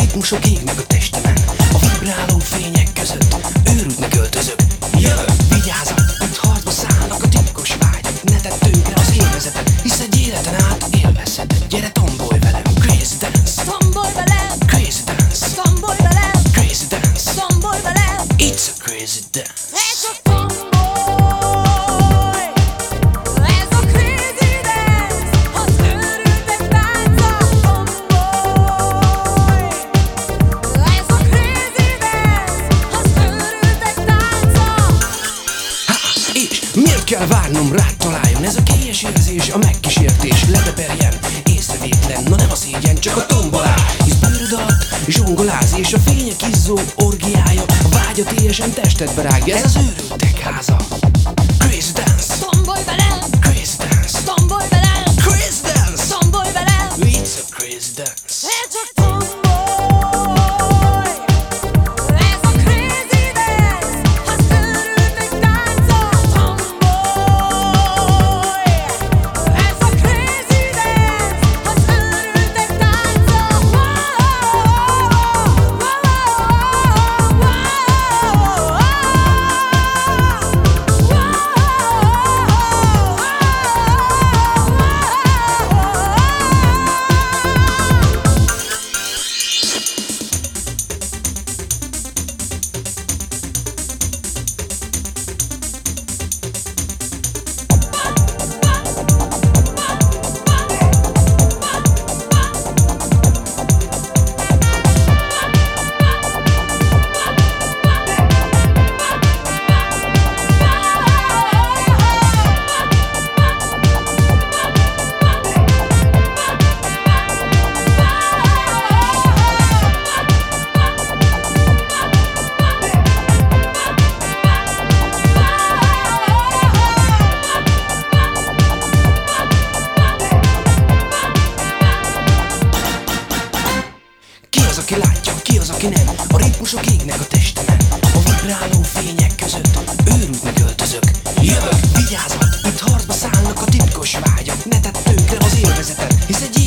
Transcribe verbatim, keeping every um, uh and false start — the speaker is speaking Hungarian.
ritmusok égnek a testemen, a vibráló fények között őrültnek öltözök. Jövök, vigyázat, itt harcba szállnak a titkos vágyak. Ne tedd tönkre az élvezetet, hisz egy életen át élvezheted. Gyere, tombolj velem, crazy dance. Tombolj velem, Crazy dance, tombolj velem, crazy dance. tombolj velem. It's a crazy dance. Ez a tomboly, ez a crazy dance, az őrültek tánca. Tomboly, ez a crazy dance, az őrültek tánca. Ha, és miért kell várnom, rád találjon? Ez a kélyes érzés, a megkísértés, ledeperjen, észrevétlen, na nem a szégyen, csak a tombolás. Hisz bőröd alatt zsongoláz, és a fények izzó orgiája a vágyat éljesen testedbe rágja. Ez az őrültek háza. Crazy dance, Tombolj velem, crazy dance, tombolj velem, crazy dance. tombolj velem. It's a crazy dance. Ez a tomboly, ez a crazy dance, az őrültek tánca. Tomboly, ez a crazy dance, az őrültek tánca. Ki az, aki látja, ki az, aki nem? A ritmusok égnek a testemen, a vibráló fények között őrültnek öltözök. Jövök, vigyázat, itt harcba szállnak a titkos vágyak. Ne tedd tönkre az élvezetet, hisz egy